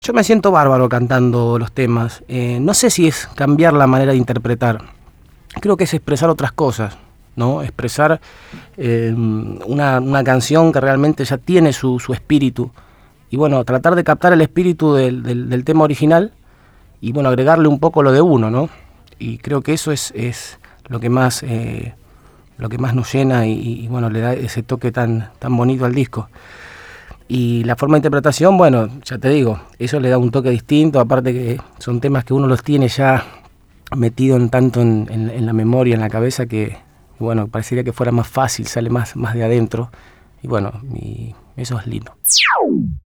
Yo me siento bárbaro cantando los temas. No sé si es cambiar la manera de interpretar. Creo que es expresar otras cosas, ¿no? Expresar una canción que realmente ya tiene su espíritu. Y bueno, tratar de captar el espíritu del tema original y bueno, agregarle un poco lo de uno, ¿no? Y creo que eso es lo que más nos llena y bueno, le da ese toque tan bonito al disco. Y la forma de interpretación, bueno, ya te digo, eso le da un toque distinto, aparte que son temas que uno los tiene ya metido en la memoria, en la cabeza, que bueno, parecería que fuera más fácil, sale más de adentro. Y bueno, eso es lindo.